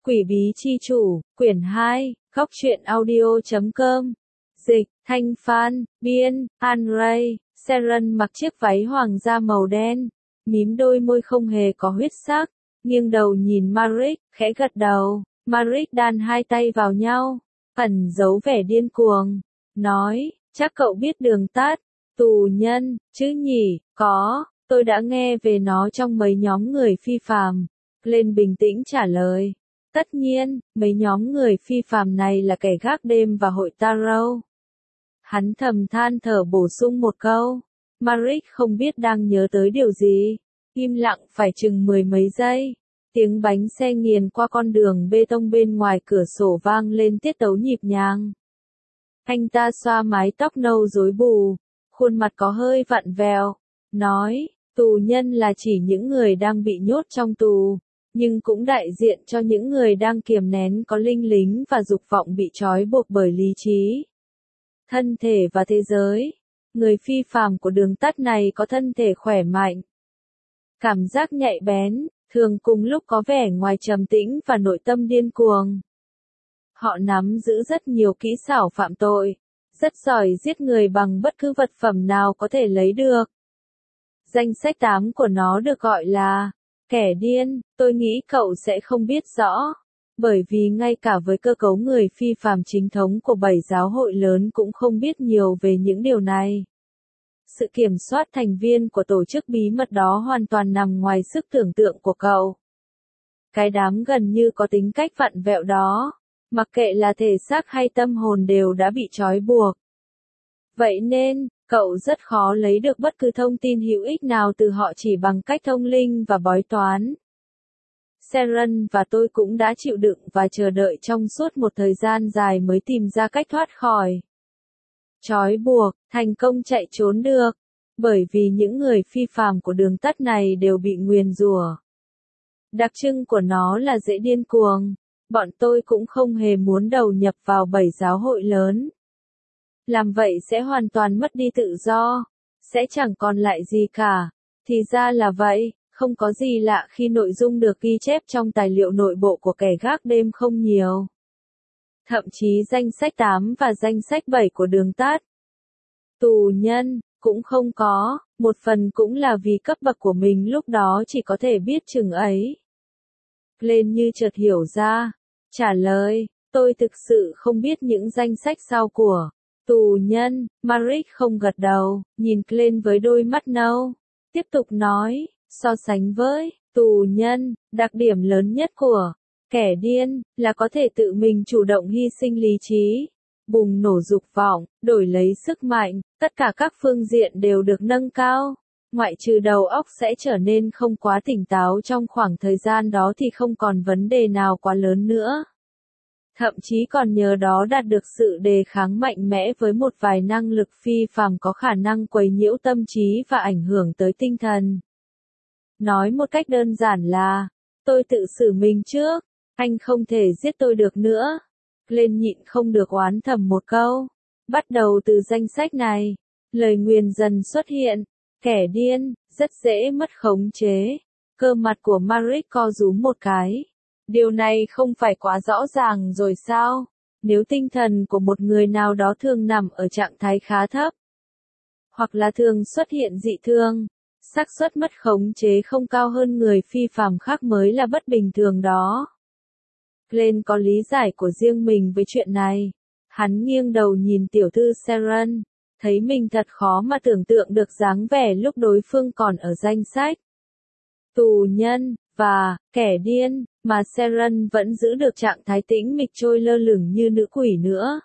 Quỷ bí chi chủ, quyển 2, góc truyện audio.com. Dịch, Thanh Phan, biên, An Ray. Seren mặc chiếc váy hoàng gia màu đen, mím đôi môi không hề có huyết sắc, nghiêng đầu nhìn Maric, khẽ gật đầu. Maric đan hai tay vào nhau, ẩn giấu vẻ điên cuồng, nói, chắc cậu biết đường tắt, tù nhân, chứ nhỉ, có, tôi đã nghe về nó trong mấy nhóm người phi phàm. Lên bình tĩnh trả lời. Tất nhiên, mấy nhóm người phi phàm này là kẻ gác đêm và hội Tarot. Hắn thầm than thở bổ sung một câu. Maric không biết đang nhớ tới điều gì. Im lặng phải chừng mười mấy giây. Tiếng bánh xe nghiền qua con đường bê tông bên ngoài cửa sổ vang lên tiết tấu nhịp nhàng. Anh ta xoa mái tóc nâu rối bù, khuôn mặt có hơi vặn vẹo, nói, tù nhân là chỉ những người đang bị nhốt trong tù, nhưng cũng đại diện cho những người đang kiềm nén có linh lính và dục vọng bị trói buộc bởi lý trí, thân thể và thế giới. Người phi phàm của đường tắt này có thân thể khỏe mạnh, cảm giác nhạy bén, thường cùng lúc có vẻ ngoài trầm tĩnh và nội tâm điên cuồng. Họ nắm giữ rất nhiều kỹ xảo phạm tội, rất giỏi giết người bằng bất cứ vật phẩm nào có thể lấy được. Danh sách 8 của nó được gọi là kẻ điên, tôi nghĩ cậu sẽ không biết rõ, bởi vì ngay cả với cơ cấu người phi phàm chính thống của 7 giáo hội lớn cũng không biết nhiều về những điều này. Sự kiểm soát thành viên của tổ chức bí mật đó hoàn toàn nằm ngoài sức tưởng tượng của cậu. Cái đám gần như có tính cách vặn vẹo đó, mặc kệ là thể xác hay tâm hồn đều đã bị trói buộc. Vậy nên, cậu rất khó lấy được bất cứ thông tin hữu ích nào từ họ chỉ bằng cách thông linh và bói toán. Seren và tôi cũng đã chịu đựng và chờ đợi trong suốt một thời gian dài mới tìm ra cách thoát khỏi trói buộc, thành công chạy trốn được, bởi vì những người phi phàm của đường tắt này đều bị nguyền rủa. Đặc trưng của nó là dễ điên cuồng. Bọn tôi cũng không hề muốn đầu nhập vào 7 giáo hội lớn. Làm vậy sẽ hoàn toàn mất đi tự do, sẽ chẳng còn lại gì cả. Thì ra là vậy, không có gì lạ khi nội dung được ghi chép trong tài liệu nội bộ của kẻ gác đêm không nhiều. Thậm chí danh sách 8 và danh sách 7 của đường tắt tù nhân cũng không có, một phần cũng là vì cấp bậc của mình lúc đó chỉ có thể biết chừng ấy. Lên như chợt hiểu ra, trả lời, tôi thực sự không biết những danh sách sau của tù nhân. Maric không gật đầu, nhìn Glenn với đôi mắt nâu, tiếp tục nói, so sánh với tù nhân, đặc điểm lớn nhất của kẻ điên là có thể tự mình chủ động hy sinh lý trí, bùng nổ dục vọng, đổi lấy sức mạnh, tất cả các phương diện đều được nâng cao. Ngoại trừ đầu óc sẽ trở nên không quá tỉnh táo trong khoảng thời gian đó thì không còn vấn đề nào quá lớn nữa. Thậm chí còn nhờ đó đạt được sự đề kháng mạnh mẽ với một vài năng lực phi phàm có khả năng quấy nhiễu tâm trí và ảnh hưởng tới tinh thần. Nói một cách đơn giản là, tôi tự xử mình trước, anh không thể giết tôi được nữa. Lên nhịn không được oán thầm một câu. Bắt đầu từ danh sách này, lời nguyền dần xuất hiện. Kẻ điên, rất dễ mất khống chế. Cơ mặt của Maric co rúm một cái. Điều này không phải quá rõ ràng rồi sao? Nếu tinh thần của một người nào đó thường nằm ở trạng thái khá thấp, hoặc là thường xuất hiện dị thường, xác suất mất khống chế không cao hơn người phi phàm khác mới là bất bình thường đó. Glenn có lý giải của riêng mình với chuyện này. Hắn nghiêng đầu nhìn tiểu thư Seren, thấy mình thật khó mà tưởng tượng được dáng vẻ lúc đối phương còn ở danh sách tù nhân và kẻ điên, mà Seren vẫn giữ được trạng thái tĩnh mịch trôi lơ lửng như nữ quỷ nữa.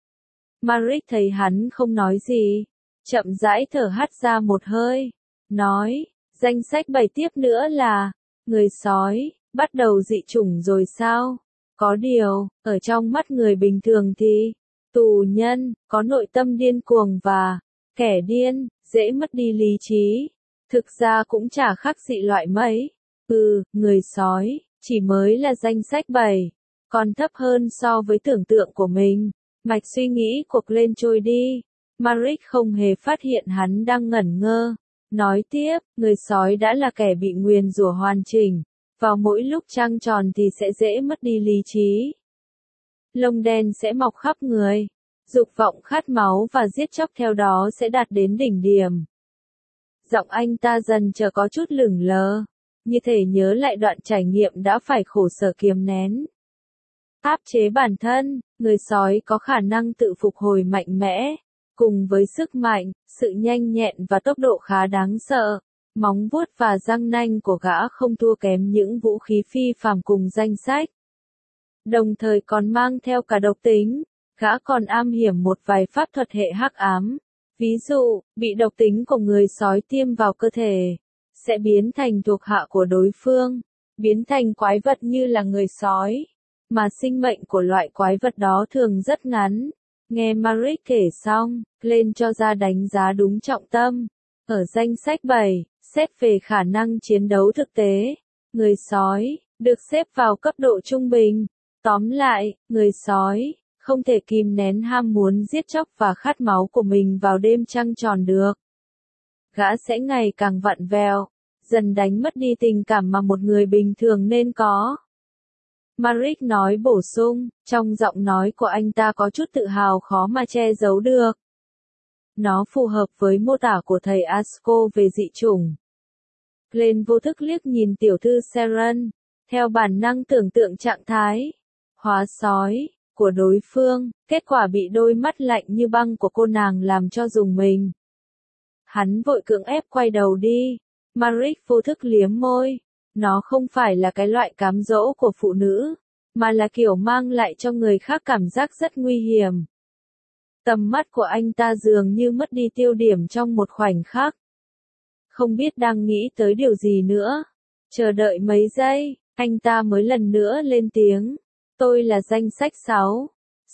Maric thấy hắn không nói gì, chậm rãi thở hắt ra một hơi, nói, danh sách 7 tiếp nữa là người sói, bắt đầu dị chủng rồi sao? Có điều, ở trong mắt người bình thường thì tù nhân có nội tâm điên cuồng và kẻ điên dễ mất đi lý trí. Thực ra cũng chả khác dị loại mấy. Người sói chỉ mới là danh sách 7, còn thấp hơn so với tưởng tượng của mình. Mạch suy nghĩ của Glenn trôi đi. Maric không hề phát hiện hắn đang ngẩn ngơ. Nói tiếp, người sói đã là kẻ bị nguyền rủa hoàn chỉnh, Vào mỗi lúc trăng tròn thì sẽ dễ mất đi lý trí. Lông đen sẽ mọc khắp người. Dục vọng khát máu và giết chóc theo đó sẽ đạt đến đỉnh điểm. Giọng anh ta dần trở có chút lửng lờ, như thể nhớ lại đoạn trải nghiệm đã phải khổ sở kiềm nén. Áp chế bản thân, người sói có khả năng tự phục hồi mạnh mẽ, cùng với sức mạnh, sự nhanh nhẹn và tốc độ khá đáng sợ. Móng vuốt và răng nanh của gã không thua kém những vũ khí phi phàm cùng danh sách. Đồng thời còn mang theo cả độc tính, gã còn am hiểu một vài pháp thuật hệ hắc ám. Ví dụ, bị độc tính của người sói tiêm vào cơ thể, sẽ biến thành thuộc hạ của đối phương, biến thành quái vật như là người sói. Mà sinh mệnh của loại quái vật đó thường rất ngắn. Nghe Maric kể xong, Glenn cho ra đánh giá đúng trọng tâm. Ở danh sách 7, xét về khả năng chiến đấu thực tế, người sói được xếp vào cấp độ trung bình. Tóm lại, người sói không thể kìm nén ham muốn giết chóc và khát máu của mình vào đêm trăng tròn được. Gã sẽ ngày càng vặn vẹo, dần đánh mất đi tình cảm mà một người bình thường nên có. Maric nói bổ sung, trong giọng nói của anh ta có chút tự hào khó mà che giấu được. Nó phù hợp với mô tả của thầy Asco về dị chủng. Glenn vô thức liếc nhìn tiểu thư Seren, theo bản năng tưởng tượng trạng thái hóa sói của đối phương, kết quả bị đôi mắt lạnh như băng của cô nàng làm cho rùng mình. Hắn vội cưỡng ép quay đầu đi. Maric vô thức liếm môi. Nó không phải là cái loại cám dỗ của phụ nữ, mà là kiểu mang lại cho người khác cảm giác rất nguy hiểm. Tầm mắt của anh ta dường như mất đi tiêu điểm trong một khoảnh khắc. Không biết đang nghĩ tới điều gì nữa. Chờ đợi mấy giây, anh ta mới lần nữa lên tiếng. Tôi là danh sách 6.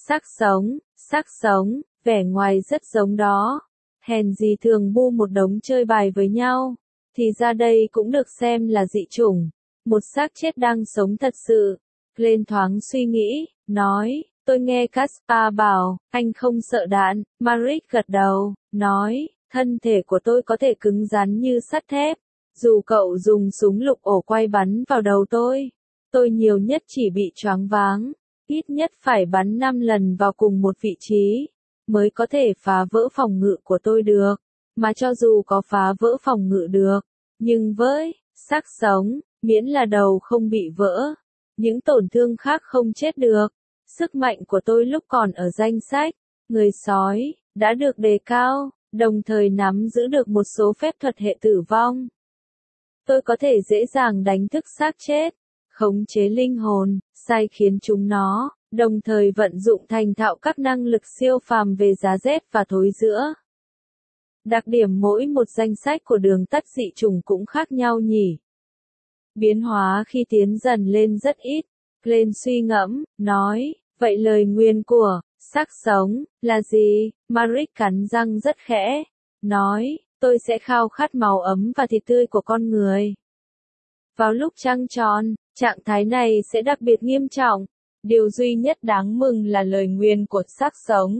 Xác sống, vẻ ngoài rất giống đó. Hèn gì thường bu một đống chơi bài với nhau. Thì ra đây cũng được xem là dị chủng. Một xác chết đang sống thật sự. Glenn thoáng suy nghĩ, nói, tôi nghe Caspar bảo, anh không sợ đạn. Maric gật đầu, nói, thân thể của tôi có thể cứng rắn như sắt thép. Dù cậu dùng súng lục ổ quay bắn vào đầu tôi nhiều nhất chỉ bị choáng váng. Ít nhất phải bắn 5 lần vào cùng một vị trí, mới có thể phá vỡ phòng ngự của tôi được. Mà cho dù có phá vỡ phòng ngự được, nhưng với xác sống, miễn là đầu không bị vỡ, những tổn thương khác không chết được. Sức mạnh của tôi lúc còn ở danh sách người sói đã được đề cao, đồng thời nắm giữ được một số phép thuật hệ tử vong. Tôi có thể dễ dàng đánh thức xác chết, khống chế linh hồn, sai khiến chúng nó, đồng thời vận dụng thành thạo các năng lực siêu phàm về giá rét và thối rữa. Đặc điểm mỗi một danh sách của đường tắt dị chủng cũng khác nhau nhỉ. Biến hóa khi tiến dần lên rất ít. Glenn suy ngẫm, nói, vậy lời nguyền của xác sống là gì? Maric cắn răng rất khẽ, nói, tôi sẽ khao khát máu ấm và thịt tươi của con người. Vào lúc trăng tròn, trạng thái này sẽ đặc biệt nghiêm trọng. Điều duy nhất đáng mừng là lời nguyền của xác sống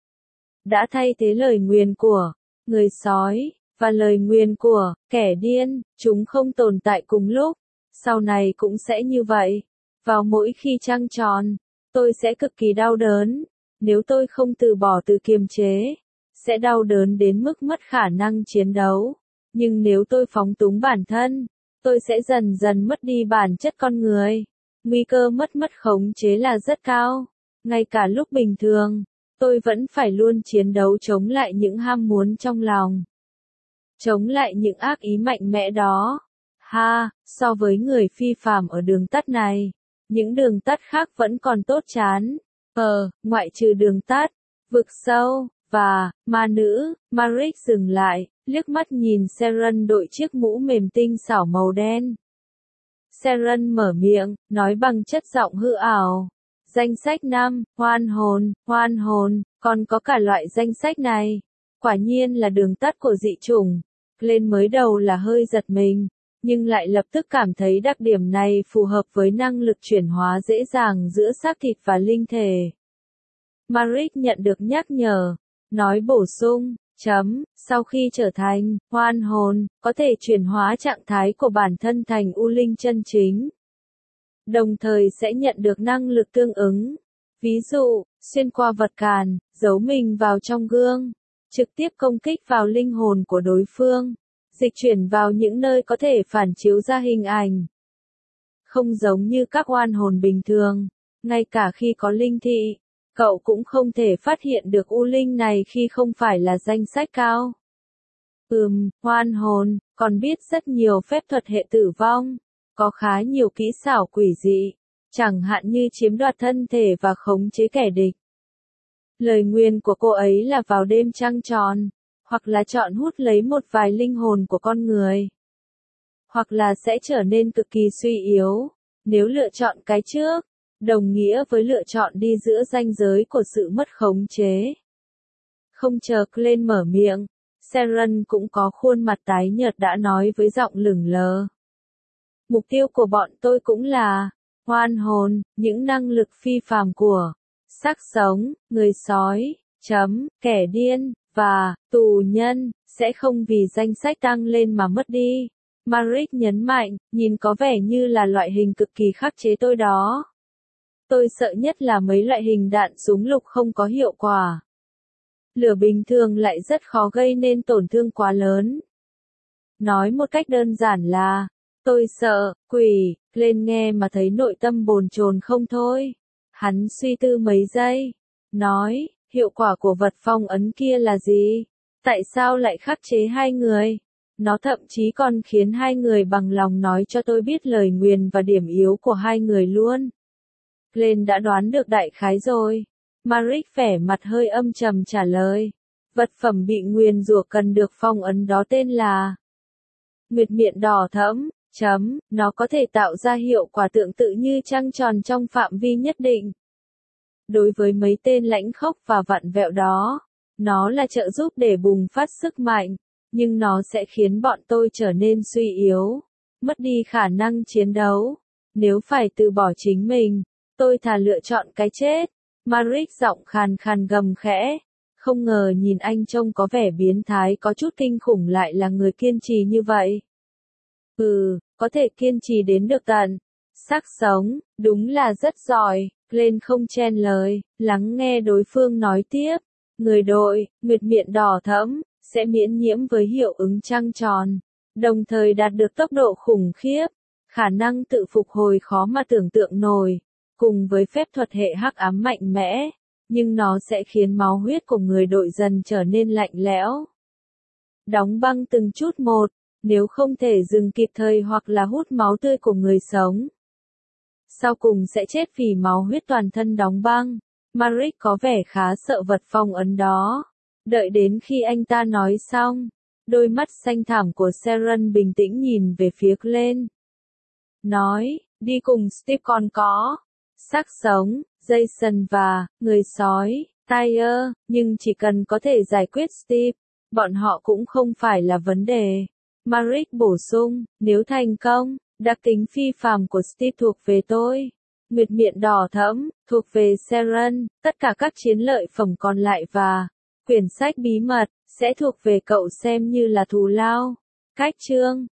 đã thay thế lời nguyền của người sói, và lời nguyền của kẻ điên, chúng không tồn tại cùng lúc. Sau này cũng sẽ như vậy. Vào mỗi khi trăng tròn, tôi sẽ cực kỳ đau đớn. Nếu tôi không từ bỏ từ kiềm chế, sẽ đau đớn đến mức mất khả năng chiến đấu. Nhưng nếu tôi phóng túng bản thân, tôi sẽ dần dần mất đi bản chất con người. Nguy cơ mất khống chế là rất cao. Ngay cả lúc bình thường, tôi vẫn phải luôn chiến đấu chống lại những ham muốn trong lòng. Chống lại những ác ý mạnh mẽ đó. So với người phi phàm ở đường tắt này, những đường tắt khác vẫn còn tốt chán. Ngoại trừ đường tắt, vực sâu, và ma nữ. Maric dừng lại, liếc mắt nhìn Seren đội chiếc mũ mềm tinh xảo màu đen. Seren mở miệng, nói bằng chất giọng hư ảo. Danh sách 5, hoan hồn, còn có cả loại danh sách này. Quả nhiên là đường tắt của dị chủng. Glenn mới đầu là hơi giật mình, nhưng lại lập tức cảm thấy đặc điểm này phù hợp với năng lực chuyển hóa dễ dàng giữa xác thịt và linh thể. Maric nhận được nhắc nhở, nói bổ sung, sau khi trở thành hoan hồn, có thể chuyển hóa trạng thái của bản thân thành u linh chân chính. đồng thời sẽ nhận được năng lực tương ứng. Ví dụ, xuyên qua vật cản, giấu mình vào trong gương, trực tiếp công kích vào linh hồn của đối phương, dịch chuyển vào những nơi có thể phản chiếu ra hình ảnh. Không giống như các oan hồn bình thường, ngay cả khi có linh thị, cậu cũng không thể phát hiện được u linh này khi không phải là danh sách cao. Oan hồn, còn biết rất nhiều phép thuật hệ tử vong, có khá nhiều kỹ xảo quỷ dị, chẳng hạn như chiếm đoạt thân thể và khống chế kẻ địch. Lời nguyền của cô ấy là vào đêm trăng tròn, hoặc là chọn hút lấy một vài linh hồn của con người, hoặc là sẽ trở nên cực kỳ suy yếu. Nếu lựa chọn cái trước, đồng nghĩa với lựa chọn đi giữa ranh giới của sự mất khống chế. Không chờ Glenn mở miệng, Sharon cũng có khuôn mặt tái nhợt đã nói với giọng lửng lờ. Mục tiêu của bọn tôi cũng là oan hồn, những năng lực phi phàm của xác sống, người sói, kẻ điên, và tù nhân, sẽ không vì danh sách tăng lên mà mất đi. Maric nhấn mạnh, nhìn có vẻ như là loại hình cực kỳ khắc chế tôi đó. Tôi sợ nhất là mấy loại hình đạn súng lục không có hiệu quả. Lửa bình thường lại rất khó gây nên tổn thương quá lớn. Nói một cách đơn giản là, tôi sợ, quỷ, lên nghe mà thấy nội tâm bồn chồn không thôi. Hắn suy tư mấy giây, nói, hiệu quả của vật phong ấn kia là gì? Tại sao lại khắc chế hai người? Nó thậm chí còn khiến hai người bằng lòng nói cho tôi biết lời nguyền và điểm yếu của hai người luôn. Glenn đã đoán được đại khái rồi. Maric vẻ mặt hơi âm trầm trả lời. Vật phẩm bị nguyền rủa cần được phong ấn đó tên là Nguyệt miện đỏ thẫm, nó có thể tạo ra hiệu quả tương tự như trăng tròn trong phạm vi nhất định. Đối với mấy tên lãnh khốc và vặn vẹo đó, nó là trợ giúp để bùng phát sức mạnh, nhưng nó sẽ khiến bọn tôi trở nên suy yếu, mất đi khả năng chiến đấu. Nếu phải từ bỏ chính mình, tôi thà lựa chọn cái chết. Maric giọng khàn khàn gầm khẽ, không ngờ nhìn anh trông có vẻ biến thái có chút kinh khủng lại là người kiên trì như vậy. Có thể kiên trì đến được tận xác sống, đúng là rất giỏi. Glenn không chen lời, lắng nghe đối phương nói tiếp. Người đội, nguyệt miện đỏ thẫm, sẽ miễn nhiễm với hiệu ứng trăng tròn, đồng thời đạt được tốc độ khủng khiếp, khả năng tự phục hồi khó mà tưởng tượng nổi, cùng với phép thuật hệ hắc ám mạnh mẽ, nhưng nó sẽ khiến máu huyết của người đội dần trở nên lạnh lẽo. Đóng băng từng chút một, nếu không thể dừng kịp thời hoặc là hút máu tươi của người sống. Sau cùng sẽ chết vì máu huyết toàn thân đóng băng. Maric có vẻ khá sợ vật phong ấn đó. Đợi đến khi anh ta nói xong, đôi mắt xanh thẳm của Sharon bình tĩnh nhìn về phía Glenn. Nói, đi cùng Steve còn có xác sống, Jason và người sói, Tyler, nhưng chỉ cần có thể giải quyết Steve, bọn họ cũng không phải là vấn đề. Maric bổ sung, nếu thành công, đặc tính phi phàm của Steve thuộc về tôi. Nguyệt miện đỏ thẫm, thuộc về Sharon, tất cả các chiến lợi phẩm còn lại và quyển sách bí mật, sẽ thuộc về cậu xem như là thù lao. Cách chương